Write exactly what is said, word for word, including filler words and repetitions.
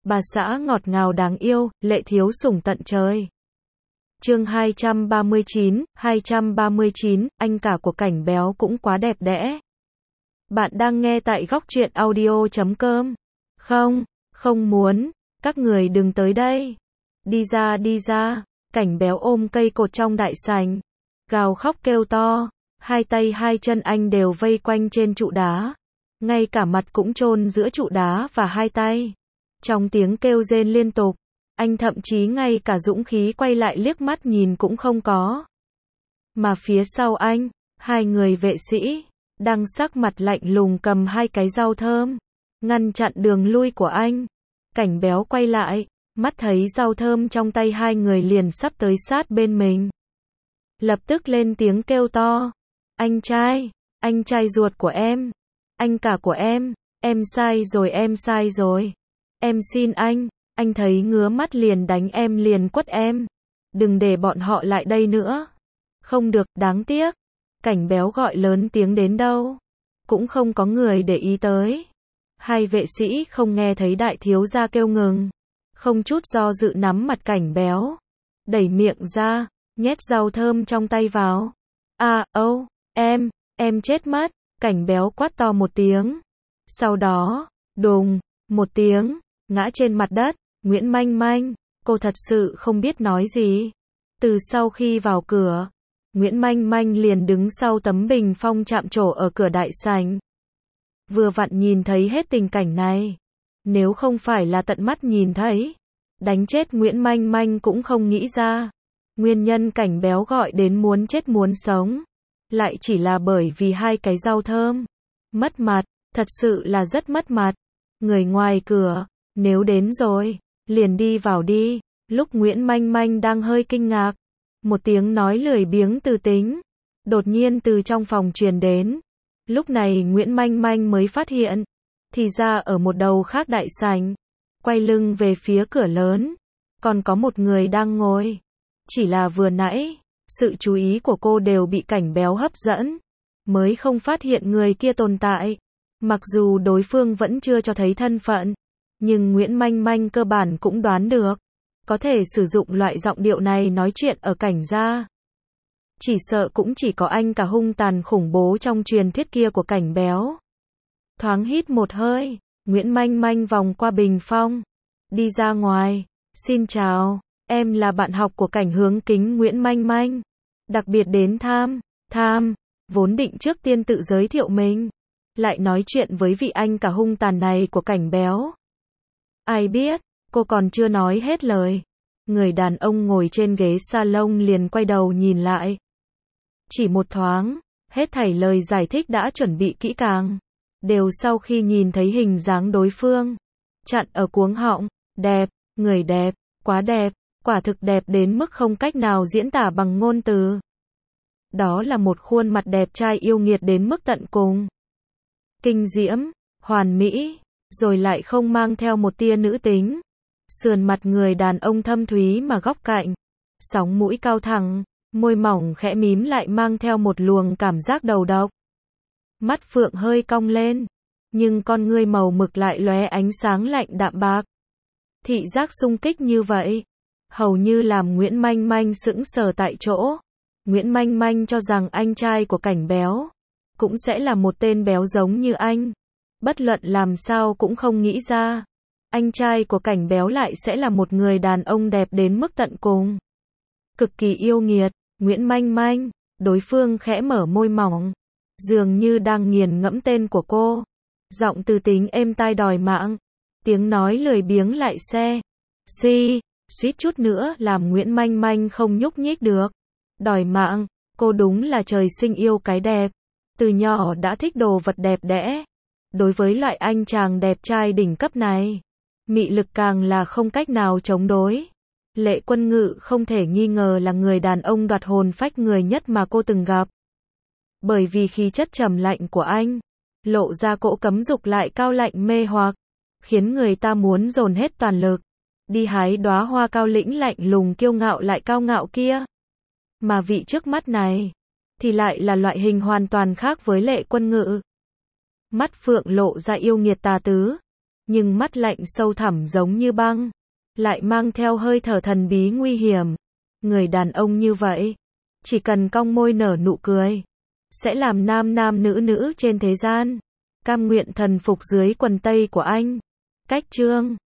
bà xã ngọt ngào đáng yêu, lệ thiếu sủng tận trời. Chương hai trăm ba mươi chín, hai trăm ba mươi chín, anh cả của Cảnh Béo cũng quá đẹp đẽ. Bạn đang nghe tại góc truyện audio chấm com. Không, không muốn, các người đừng tới đây. Đi ra đi ra, Cảnh Béo ôm cây cột trong đại sảnh, gào khóc kêu to, hai tay hai chân anh đều vây quanh trên trụ đá, ngay cả mặt cũng chôn giữa trụ đá và hai tay. Trong tiếng kêu rên liên tục, anh thậm chí ngay cả dũng khí quay lại liếc mắt nhìn cũng không có. Mà phía sau anh, hai người vệ sĩ, đang sắc mặt lạnh lùng cầm hai cái dao thơm, ngăn chặn đường lui của anh. Cảnh Béo quay lại, mắt thấy dao thơm trong tay hai người liền sắp tới sát bên mình. Lập tức lên tiếng kêu to, anh trai, anh trai ruột của em, anh cả của em, em sai rồi em sai rồi. Em xin anh, anh thấy ngứa mắt liền đánh em liền quất em. Đừng để bọn họ lại đây nữa. Không được, đáng tiếc. Cảnh Béo gọi lớn tiếng đến đâu, cũng không có người để ý tới. Hai vệ sĩ không nghe thấy đại thiếu gia kêu ngừng, không chút do dự nắm mặt Cảnh Béo, đẩy miệng ra, nhét dao thơm trong tay vào. À, âu, em, em chết mất. Cảnh Béo quát to một tiếng. Sau đó, đùng, một tiếng, ngã trên mặt đất. Nguyễn Manh Manh, cô thật sự không biết nói gì. Từ sau khi vào cửa, Nguyễn Manh Manh liền đứng sau tấm bình phong chạm trổ ở cửa đại sảnh. Vừa vặn nhìn thấy hết tình cảnh này. Nếu không phải là tận mắt nhìn thấy, đánh chết Nguyễn Manh Manh cũng không nghĩ ra. Nguyên nhân Cảnh Béo gọi đến muốn chết muốn sống, lại chỉ là bởi vì hai cái dao thơm. Mất mặt, thật sự là rất mất mặt. Người ngoài cửa, nếu đến rồi, liền đi vào đi. Lúc Nguyễn Manh Manh đang hơi kinh ngạc, một tiếng nói lười biếng từ tính đột nhiên từ trong phòng truyền đến. Lúc này Nguyễn Manh Manh mới phát hiện, thì ra ở một đầu khác đại sảnh, quay lưng về phía cửa lớn, còn có một người đang ngồi. Chỉ là vừa nãy, sự chú ý của cô đều bị Cảnh Béo hấp dẫn, mới không phát hiện người kia tồn tại. Mặc dù đối phương vẫn chưa cho thấy thân phận, nhưng Nguyễn Manh Manh cơ bản cũng đoán được, có thể sử dụng loại giọng điệu này nói chuyện ở Cảnh gia. Chỉ sợ cũng chỉ có anh cả hung tàn khủng bố trong truyền thuyết kia của Cảnh Béo. Thoáng hít một hơi, Nguyễn Manh Manh vòng qua bình phong, đi ra ngoài. Xin chào, em là bạn học của Cảnh Hướng Kính Nguyễn Manh Manh, đặc biệt đến tham, tham, vốn định trước tiên tự giới thiệu mình, lại nói chuyện với vị anh cả hung tàn này của Cảnh Béo. Ai biết, cô còn chưa nói hết lời, người đàn ông ngồi trên ghế salon liền quay đầu nhìn lại. Chỉ một thoáng, hết thảy lời giải thích đã chuẩn bị kỹ càng, đều sau khi nhìn thấy hình dáng đối phương, chặn ở cuống họng. Đẹp, người đẹp, quá đẹp, quả thực đẹp đến mức không cách nào diễn tả bằng ngôn từ. Đó là một khuôn mặt đẹp trai yêu nghiệt đến mức tận cùng. Kinh diễm, hoàn mỹ, rồi lại không mang theo một tia nữ tính. Sườn mặt người đàn ông thâm thúy mà góc cạnh, sóng mũi cao thẳng, môi mỏng khẽ mím lại mang theo một luồng cảm giác đầu độc. Mắt phượng hơi cong lên, nhưng con ngươi màu mực lại lóe ánh sáng lạnh đạm bạc. Thị giác xung kích như vậy, hầu như làm Nguyễn Manh Manh sững sờ tại chỗ. Nguyễn Manh Manh cho rằng anh trai của Cảnh Béo cũng sẽ là một tên béo giống như anh. Bất luận làm sao cũng không nghĩ ra, anh trai của Cảnh Béo lại sẽ là một người đàn ông đẹp đến mức tận cùng. Cực kỳ yêu nghiệt, Nguyễn Manh Manh, đối phương khẽ mở môi mỏng, dường như đang nghiền ngẫm tên của cô. Giọng từ tính êm tai đòi mạng, tiếng nói lười biếng lại xe. Si, suýt chút nữa làm Nguyễn Manh Manh không nhúc nhích được. Đòi mạng, cô đúng là trời sinh yêu cái đẹp. Từ nhỏ đã thích đồ vật đẹp đẽ. Đối với loại anh chàng đẹp trai đỉnh cấp này, mị lực càng là không cách nào chống đối. Lệ Quân Ngự không thể nghi ngờ là người đàn ông đoạt hồn phách người nhất mà cô từng gặp. Bởi vì khí chất trầm lạnh của anh, lộ ra cỗ cấm dục lại cao lạnh mê hoặc, khiến người ta muốn dồn hết toàn lực, đi hái đóa hoa cao lĩnh lạnh lùng kiêu ngạo lại cao ngạo kia. Mà vị trước mắt này, thì lại là loại hình hoàn toàn khác với Lệ Quân Ngự. Mắt phượng lộ ra yêu nghiệt tà tứ, nhưng mắt lạnh sâu thẳm giống như băng, lại mang theo hơi thở thần bí nguy hiểm. Người đàn ông như vậy, chỉ cần cong môi nở nụ cười, sẽ làm nam nam nữ nữ trên thế gian cam nguyện thần phục dưới quần tây của anh. Cách chương